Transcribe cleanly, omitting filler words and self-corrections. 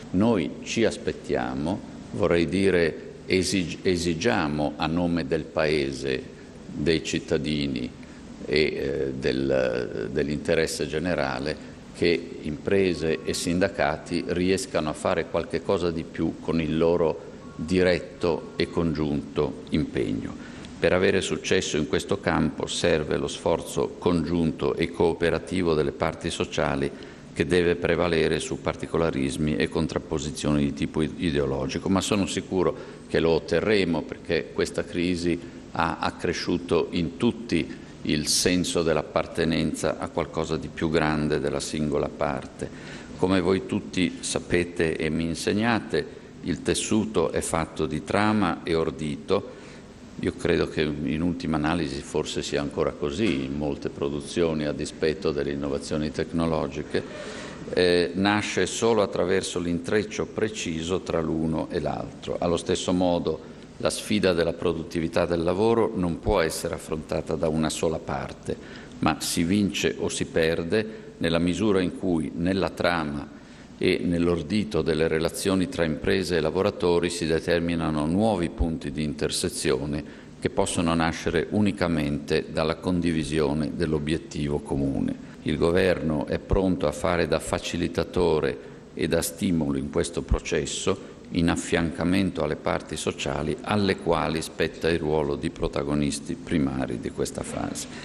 Noi ci aspettiamo, vorrei dire esigiamo a nome del Paese, dei cittadini e dell'interesse generale che imprese e sindacati riescano a fare qualche cosa di più con il loro diretto e congiunto impegno. Per avere successo in questo campo serve lo sforzo congiunto e cooperativo delle parti sociali che deve prevalere su particolarismi e contrapposizioni di tipo ideologico, ma sono sicuro che lo otterremo perché questa crisi ha accresciuto in tutti il senso dell'appartenenza a qualcosa di più grande della singola parte. Come voi tutti sapete e mi insegnate, il tessuto è fatto di trama e ordito. Io credo che in ultima analisi forse sia ancora così in molte produzioni a dispetto delle innovazioni tecnologiche, nasce solo attraverso l'intreccio preciso tra l'uno e l'altro. Allo stesso modo la sfida della produttività del lavoro non può essere affrontata da una sola parte, ma si vince o si perde nella misura in cui nella trama e nell'ordito delle relazioni tra imprese e lavoratori si determinano nuovi punti di intersezione che possono nascere unicamente dalla condivisione dell'obiettivo comune. Il Governo è pronto a fare da facilitatore e da stimolo in questo processo, in affiancamento alle parti sociali alle quali spetta il ruolo di protagonisti primari di questa fase.